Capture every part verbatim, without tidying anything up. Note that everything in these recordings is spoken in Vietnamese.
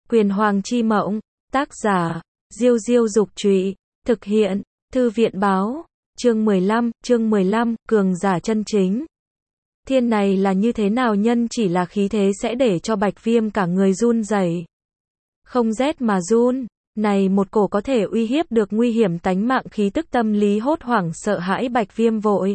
Quyền Hoàng Chi Mộng, tác giả, Diêu Diêu Dục Trụy, thực hiện, Thư viện Báo, chương mười lăm, chương mười lăm, cường giả chân chính. Thiên này là như thế nào, nhân chỉ là khí thế sẽ để cho Bạch Viêm cả người run rẩy. Không rét mà run, này một cổ có thể uy hiếp được nguy hiểm tánh mạng khí tức tâm lý hốt hoảng sợ hãi. Bạch Viêm vội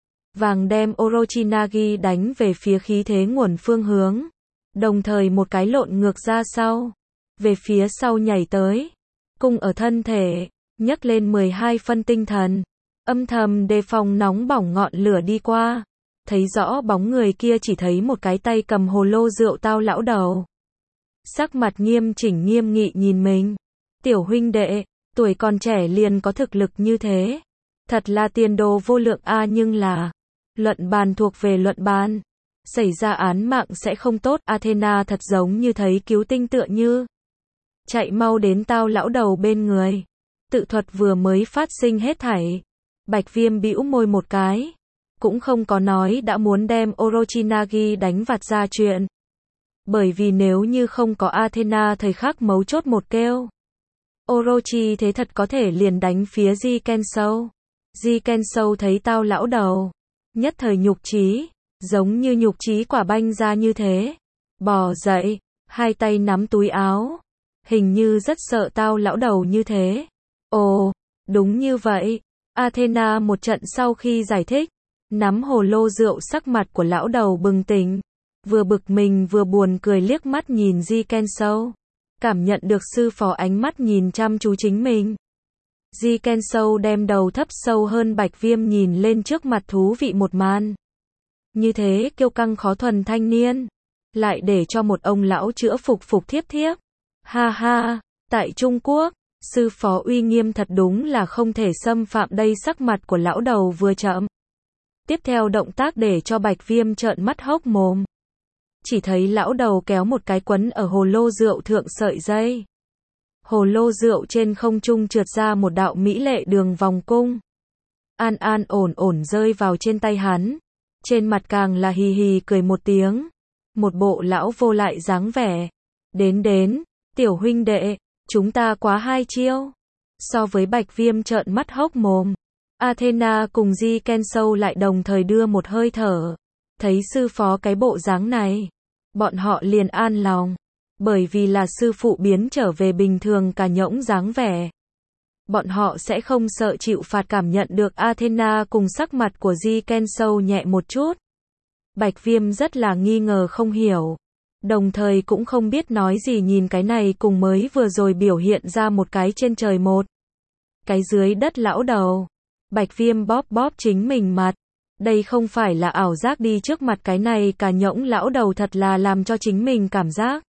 vàng đem Orochimaru đánh về phía khí thế nguồn phương hướng, đồng thời một cái lộn ngược ra sau, về phía sau nhảy tới, cùng ở thân thể, nhấc lên mười hai phân tinh thần, âm thầm đề phòng nóng bỏng ngọn lửa đi qua, thấy rõ bóng người kia chỉ thấy một cái tay cầm hồ lô rượu Tao lão đầu. Sắc mặt nghiêm chỉnh nghiêm nghị nhìn mình, tiểu huynh đệ, tuổi còn trẻ liền có thực lực như thế, thật là tiền đồ vô lượng a. Nhưng là, luận bàn thuộc về luận bàn, xảy ra án mạng sẽ không tốt. Athena thật giống như thấy cứu tinh tựa như chạy mau đến Tao lão đầu bên người, tự thuật vừa mới phát sinh hết thảy. Bạch Viêm bĩu môi một cái, cũng không có nói đã muốn đem Orochimaru đánh vặt ra chuyện, bởi vì nếu như không có Athena thời khắc mấu chốt một kêu, Orochi thế thật có thể liền đánh phía Jikenshou. Jikenshou thấy Tao lão đầu, nhất thời nhục chí, giống như nhục chí quả banh ra như thế, bò dậy, hai tay nắm túi áo, hình như rất sợ Tao lão đầu như thế. Ồ, đúng như vậy. Athena một trận sau khi giải thích, nắm hồ lô rượu, sắc mặt của lão đầu bừng tỉnh, vừa bực mình vừa buồn cười liếc mắt nhìn Jikenshou, cảm nhận được sư phó ánh mắt nhìn chăm chú chính mình. Jikenshou đem đầu thấp sâu hơn Bạch Viêm nhìn lên trước mặt thú vị một màn. Như thế kiêu căng khó thuần thanh niên, lại để cho một ông lão chữa phục phục thiếp thiếp. Ha ha, tại Trung Quốc, sư phó uy nghiêm thật đúng là không thể xâm phạm đây. Sắc mặt của lão đầu vừa chậm, tiếp theo động tác để cho Bạch Viêm trợn mắt hốc mồm. Chỉ thấy lão đầu kéo một cái quấn ở hồ lô rượu thượng sợi dây. Hồ lô rượu trên không trung trượt ra một đạo mỹ lệ đường vòng cung. An an ổn ổn rơi vào trên tay hắn. Trên mặt càng là hì hì cười một tiếng. Một bộ lão vô lại dáng vẻ. Đến đến, tiểu huynh đệ, chúng ta quá hai chiêu. So với Bạch Viêm trợn mắt hốc mồm, Athena cùng Jikenshou lại đồng thời đưa một hơi thở. Thấy sư phó cái bộ dáng này, bọn họ liền an lòng, bởi vì là sư phụ biến trở về bình thường cả nhõng dáng vẻ. Bọn họ sẽ không sợ chịu phạt. Cảm nhận được Athena cùng sắc mặt của Jikenshou nhẹ một chút, Bạch Viêm rất là nghi ngờ không hiểu, đồng thời cũng không biết nói gì. Nhìn cái này cùng mới vừa rồi biểu hiện ra một cái trên trời một cái dưới đất lão đầu, Bạch Viêm bóp bóp chính mình mặt. Đây không phải là ảo giác đi, trước mặt cái này cả nhõng lão đầu thật là làm cho chính mình cảm giác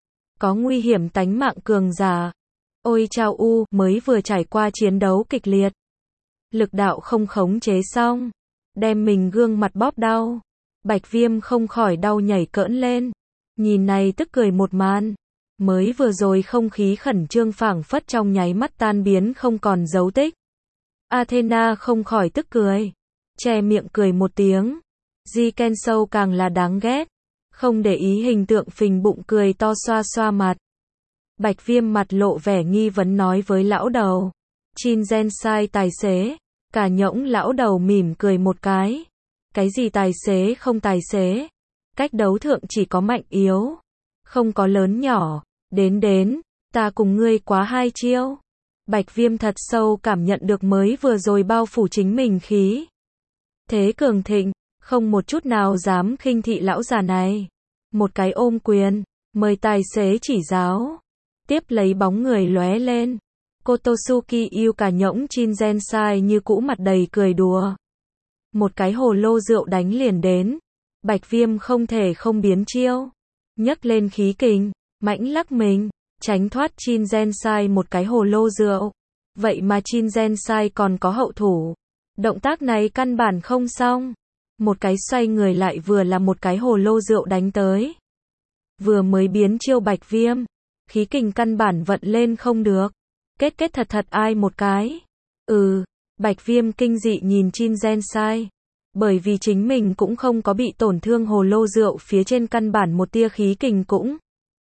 có nguy hiểm tánh mạng cường giả. Ôi chao u, mới vừa trải qua chiến đấu kịch liệt, lực đạo không khống chế xong, đem mình gương mặt bóp đau. Bạch Viêm không khỏi đau nhảy cỡn lên, nhìn này tức cười một màn, mới vừa rồi không khí khẩn trương phảng phất trong nháy mắt tan biến không còn dấu tích. Athena không khỏi tức cười, che miệng cười một tiếng. Jikenshou càng là đáng ghét, không để ý hình tượng phình bụng cười to xoa xoa mặt. Bạch Viêm mặt lộ vẻ nghi vấn nói với lão đầu, Shinzensai tài xế. Cả nhõng lão đầu mỉm cười một cái. Cái gì tài xế không tài xế? Cách đấu thượng chỉ có mạnh yếu, không có lớn nhỏ. Đến đến, ta cùng ngươi quá hai chiêu. Bạch Viêm thật sâu cảm nhận được mới vừa rồi bao phủ chính mình khí thế cường thịnh, không một chút nào dám khinh thị lão già này. Một cái ôm quyền, mời tài xế chỉ giáo. Tiếp lấy bóng người lóe lên. Kotosuki yêu cả nhõng Shinzensai như cũ mặt đầy cười đùa. Một cái hồ lô rượu đánh liền đến. Bạch Viêm không thể không biến chiêu, nhấc lên khí kình, mãnh lắc mình, tránh thoát Shinzensai một cái hồ lô rượu. Vậy mà Shinzensai còn có hậu thủ. Động tác này căn bản không xong. Một cái xoay người lại vừa là một cái hồ lô rượu đánh tới. Vừa mới biến chiêu Bạch Viêm, khí kình căn bản vận lên không được. Kết kết thật thật ai một cái. Ừ, Bạch Viêm kinh dị nhìn Shinzensai. Bởi vì chính mình cũng không có bị tổn thương, hồ lô rượu phía trên căn bản một tia khí kình cũng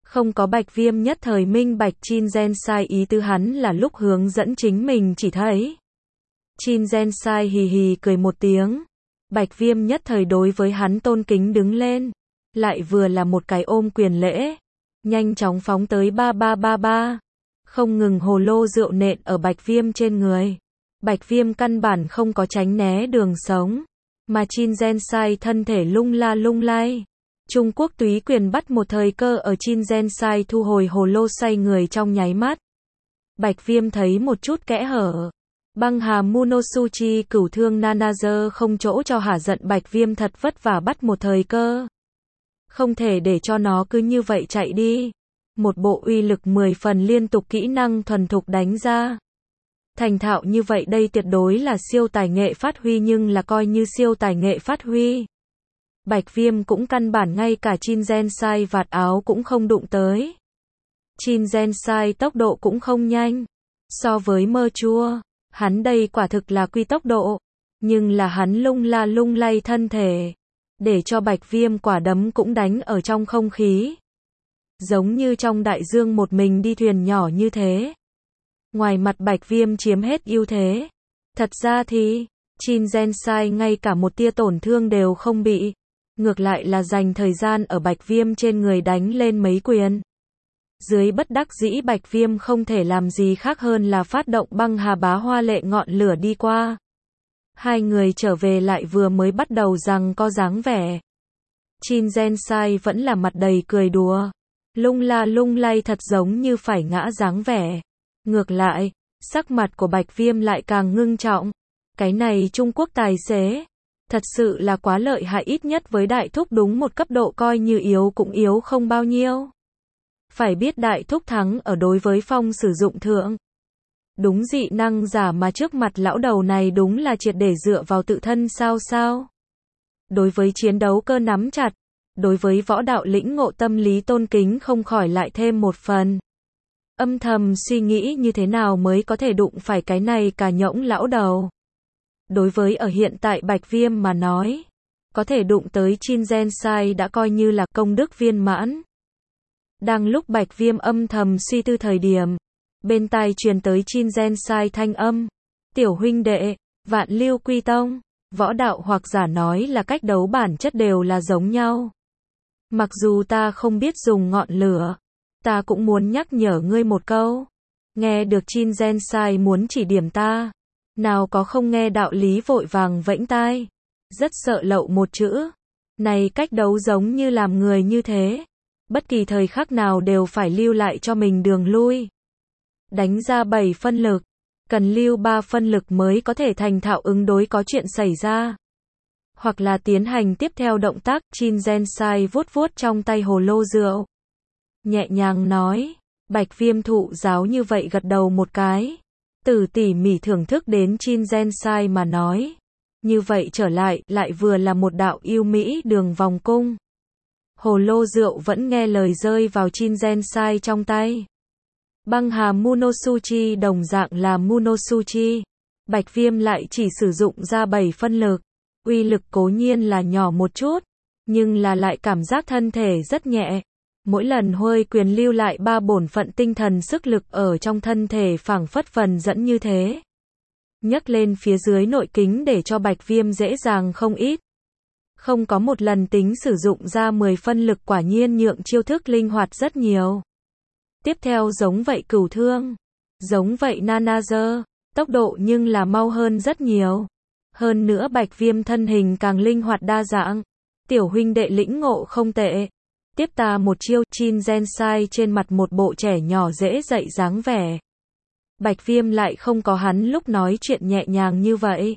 Không có Bạch Viêm nhất thời minh bạch Chin Gen Sai ý tứ hắn là lúc hướng dẫn chính mình chỉ thấy. Chin Gen Sai hì hì cười một tiếng. Bạch Viêm nhất thời đối với hắn tôn kính đứng lên. Lại vừa là một cái ôm quyền lễ. Nhanh chóng phóng tới ba ba ba ba. Không ngừng hồ lô rượu nện ở Bạch Viêm trên người. Bạch Viêm căn bản không có tránh né đường sống. Mà Chin Gen Sai thân thể lung la lung lay. Trung Quốc túy quyền bắt một thời cơ ở Chin Gen Sai thu hồi hồ lô xoay người trong nháy mắt. Bạch Viêm thấy một chút kẽ hở. Băng Hà Munosuchi cửu thương Nanager không chỗ cho hả giận Bạch Viêm thật vất vả bắt một thời cơ. Không thể để cho nó cứ như vậy chạy đi. Một bộ uy lực mười phần liên tục kỹ năng thuần thục đánh ra. Thành thạo như vậy đây tuyệt đối là siêu tài nghệ phát huy nhưng là coi như siêu tài nghệ phát huy. Bạch Viêm cũng căn bản ngay cả Chin Gen Sai vạt áo cũng không đụng tới. Chin Gen Sai tốc độ cũng không nhanh. So với mơ chua, hắn đây quả thực là quy tốc độ. Nhưng là hắn lung la lung lay thân thể. Để cho Bạch Viêm quả đấm cũng đánh ở trong không khí. Giống như trong đại dương một mình đi thuyền nhỏ như thế. Ngoài mặt Bạch Viêm chiếm hết ưu thế. Thật ra thì, Chin Gen Sai ngay cả một tia tổn thương đều không bị. Ngược lại là dành thời gian ở Bạch Viêm trên người đánh lên mấy quyền. Dưới bất đắc dĩ Bạch Viêm không thể làm gì khác hơn là phát động băng hà bá hoa lệ ngọn lửa đi qua. Hai người trở về lại vừa mới bắt đầu rằng có dáng vẻ. Chin Gen Sai vẫn là mặt đầy cười đùa. Lung la lung lay thật giống như phải ngã dáng vẻ. Ngược lại, sắc mặt của Bạch Viêm lại càng ngưng trọng. Cái này Trung Quốc tài xế. Thật sự là quá lợi hại ít nhất với đại thúc đúng một cấp độ coi như yếu cũng yếu không bao nhiêu. Phải biết đại thúc thắng ở đối với phong sử dụng thượng. Đúng dị năng giả mà trước mặt lão đầu này đúng là triệt để dựa vào tự thân sao sao. Đối với chiến đấu cơ nắm chặt. Đối với võ đạo lĩnh ngộ tâm lý tôn kính không khỏi lại thêm một phần. Âm thầm suy nghĩ như thế nào mới có thể đụng phải cái này cả nhõng lão đầu. Đối với ở hiện tại Bạch Viêm mà nói, có thể đụng tới Chin Gen Sai đã coi như là công đức viên mãn. Đang lúc Bạch Viêm âm thầm suy tư thời điểm, bên tai truyền tới Chin Gen Sai thanh âm. Tiểu huynh đệ, Vạn Lưu Quy Tông, võ đạo hoặc giả nói là cách đấu bản chất đều là giống nhau. Mặc dù ta không biết dùng ngọn lửa, ta cũng muốn nhắc nhở ngươi một câu. Nghe được Chin Gen Sai muốn chỉ điểm ta. Nào có không nghe đạo lý vội vàng vẫy tai. Rất sợ lậu một chữ. Này cách đấu giống như làm người như thế. Bất kỳ thời khắc nào đều phải lưu lại cho mình đường lui. Đánh ra bảy phân lực. Cần lưu ba phân lực mới có thể thành thạo ứng đối có chuyện xảy ra. Hoặc là tiến hành tiếp theo động tác. Chin Gen Sai vuốt vuốt trong tay hồ lô rượu. Nhẹ nhàng nói. Bạch Viêm thụ giáo như vậy gật đầu một cái. Từ tỉ mỉ thưởng thức đến Chin Gen Sai mà nói. Như vậy trở lại, lại vừa là một đạo yêu mỹ đường vòng cung. Hồ lô rượu vẫn nghe lời rơi vào Chin Gen Sai trong tay. Băng Hà Munosuchi đồng dạng là Munosuchi. Bạch Viêm lại chỉ sử dụng ra bảy phân lực. Uy lực cố nhiên là nhỏ một chút, nhưng là lại cảm giác thân thể rất nhẹ. Mỗi lần huôi quyền lưu lại ba bổn phận tinh thần sức lực ở trong thân thể phảng phất phần dẫn như thế. Nhấc lên phía dưới nội kính để cho Bạch Viêm dễ dàng không ít. Không có một lần tính sử dụng ra mười phân lực quả nhiên nhượng chiêu thức linh hoạt rất nhiều. Tiếp theo giống vậy cửu thương. Giống vậy Nanager. Tốc độ nhưng là mau hơn rất nhiều. Hơn nữa Bạch Viêm thân hình càng linh hoạt đa dạng. Tiểu huynh đệ lĩnh ngộ không tệ. Tiếp ta một chiêu. Chin Gen Sai trên mặt một bộ trẻ nhỏ dễ dạy dáng vẻ. Bạch Viêm lại không có hắn lúc nói chuyện nhẹ nhàng như vậy.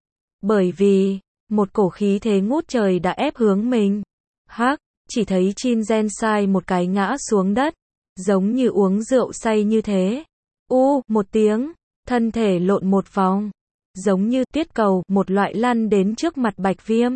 Bởi vì, một cổ khí thế ngút trời đã ép hướng mình. Hắc, chỉ thấy Chin Gen Sai một cái ngã xuống đất. Giống như uống rượu say như thế. U, một tiếng, thân thể lộn một vòng. Giống như tuyết cầu, một loại lăn đến trước mặt Bạch Viêm.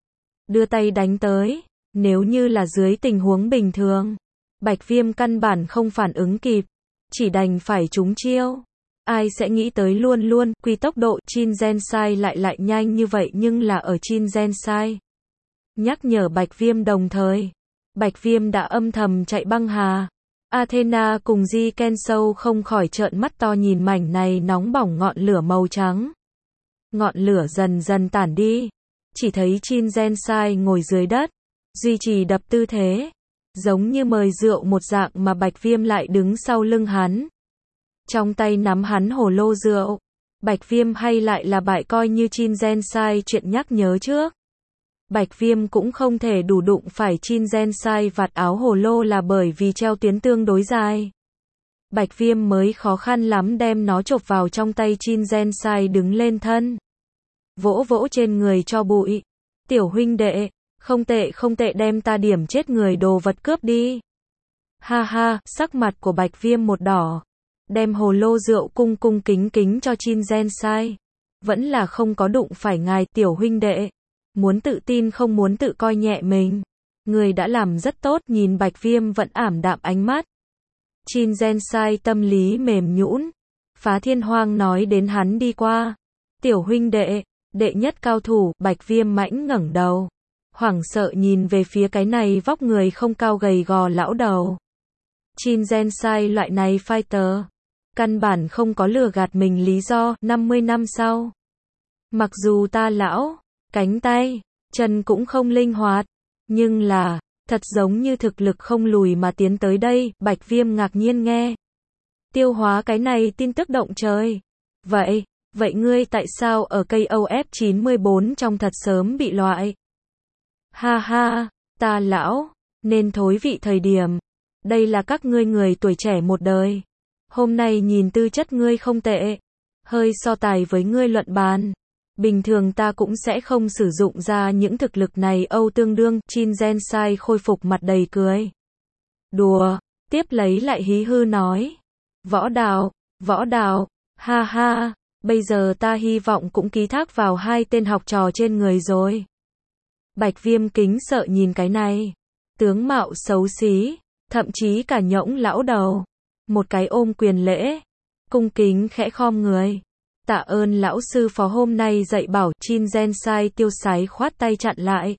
Đưa tay đánh tới. Nếu như là dưới tình huống bình thường, Bạch Viêm căn bản không phản ứng kịp, chỉ đành phải trúng chiêu. Ai sẽ nghĩ tới luôn luôn, quy tốc độ Chin Gen Sai lại lại nhanh như vậy nhưng là ở Chin Gen Sai. Nhắc nhở Bạch Viêm đồng thời, Bạch Viêm đã âm thầm chạy băng hà. Athena cùng Ji Kensou không khỏi trợn mắt to nhìn mảnh này nóng bỏng ngọn lửa màu trắng. Ngọn lửa dần dần tản đi. Chỉ thấy Chin Gensai ngồi dưới đất, duy trì đập tư thế, giống như mời rượu một dạng mà Bạch Viêm lại đứng sau lưng hắn. Trong tay nắm hắn hồ lô rượu. Bạch Viêm hay lại là bại coi như Chin Gensai chuyện nhắc nhớ trước. Bạch Viêm cũng không thể đủ đụng phải Chin Gensai vạt áo hồ lô là bởi vì treo tuyến tương đối dài. Bạch Viêm mới khó khăn lắm đem nó chộp vào trong tay Chin Gensai đứng lên thân. Vỗ vỗ trên người cho bụi. Tiểu huynh đệ, không tệ không tệ đem ta điểm chết người đồ vật cướp đi. Ha ha, sắc mặt của Bạch Viêm một đỏ. Đem hồ lô rượu cung cung kính kính cho Chin Gensai. Vẫn là không có đụng phải ngài tiểu huynh đệ. Muốn tự tin không muốn tự coi nhẹ mình. Người đã làm rất tốt nhìn Bạch Viêm vẫn ảm đạm ánh mắt. Chin Gensai tâm lý mềm nhũn. Phá Thiên Hoang nói đến hắn đi qua. Tiểu huynh đệ, đệ nhất cao thủ, Bạch Viêm mãnh ngẩng đầu. Hoảng sợ nhìn về phía cái này vóc người không cao gầy gò lão đầu. Chin Gensai loại này fighter. Căn bản không có lừa gạt mình lý do, năm mươi năm sau. Mặc dù ta lão, cánh tay, chân cũng không linh hoạt, nhưng là, thật giống như thực lực không lùi mà tiến tới đây, Bạch Viêm ngạc nhiên nghe. Tiêu hóa cái này tin tức động trời. Vậy, vậy ngươi tại sao ở cây O F chín mươi bốn trong thật sớm bị loại? Ha ha, ta lão, nên thối vị thời điểm. Đây là các ngươi người tuổi trẻ một đời. Hôm nay nhìn tư chất ngươi không tệ. Hơi so tài với ngươi luận bàn. Bình thường ta cũng sẽ không sử dụng ra những thực lực này Âu tương đương. Chin Gensai khôi phục mặt đầy cười. Đùa, tiếp lấy lại hí hư nói. Võ đạo, võ đạo, ha ha, bây giờ ta hy vọng cũng ký thác vào hai tên học trò trên người rồi. Bạch Viêm kính sợ nhìn cái này. Tướng mạo xấu xí, thậm chí cả nhõng lão đầu. Một cái ôm quyền lễ, cung kính khẽ khom người. Tạ ơn lão sư phó hôm nay dạy bảo. Chin Gensai tiêu sái khoát tay chặn lại.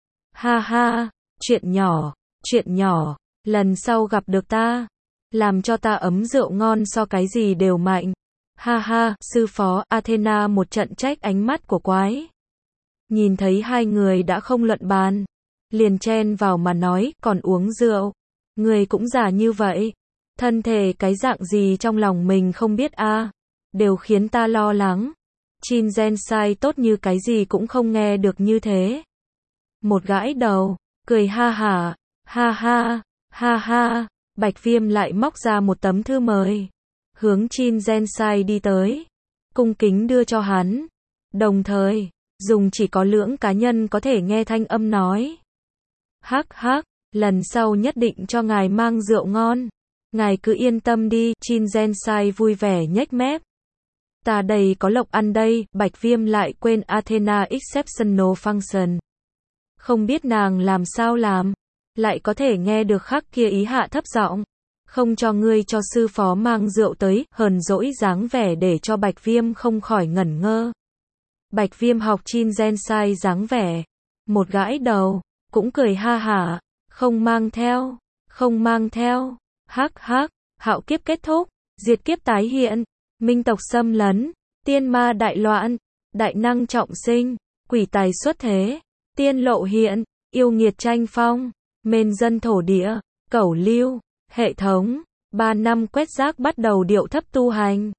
Ha ha, chuyện nhỏ, chuyện nhỏ, lần sau gặp được ta, làm cho ta ấm rượu ngon so cái gì đều mạnh. Ha ha, sư phó. Athena một trận trách ánh mắt của quái. Nhìn thấy hai người đã không luận bàn, liền chen vào mà nói, còn uống rượu. Người cũng già như vậy. Thân thể cái dạng gì trong lòng mình không biết a à, đều khiến ta lo lắng. Chin Gensai tốt như cái gì cũng không nghe được như thế. Một gãi đầu, cười ha hả, ha ha, ha ha, Bạch Viêm lại móc ra một tấm thư mời. Hướng Chin Gensai đi tới, cung kính đưa cho hắn. Đồng thời, dùng chỉ có lưỡng cá nhân có thể nghe thanh âm nói. Hắc hắc, lần sau nhất định cho ngài mang rượu ngon. Ngài cứ yên tâm đi. Chin Gensai vui vẻ nhếch mép. Ta đầy có lộc ăn đây. Bạch Viêm lại quên Athena Exceptional Function. Không biết nàng làm sao làm, lại có thể nghe được khắc kia ý hạ thấp giọng. Không cho ngươi cho sư phó mang rượu tới, hờn dỗi dáng vẻ để cho Bạch Viêm không khỏi ngẩn ngơ. Bạch Viêm học Chin Gensai dáng vẻ, một gãi đầu, cũng cười ha hả, không mang theo, không mang theo. Hắc hắc, hạo kiếp kết thúc, diệt kiếp tái hiện, minh tộc xâm lấn, tiên ma đại loạn, đại năng trọng sinh, quỷ tài xuất thế, tiên lộ hiện, yêu nghiệt tranh phong, mền dân thổ địa, cẩu lưu, hệ thống, ba năm quét rác bắt đầu điệu thấp tu hành.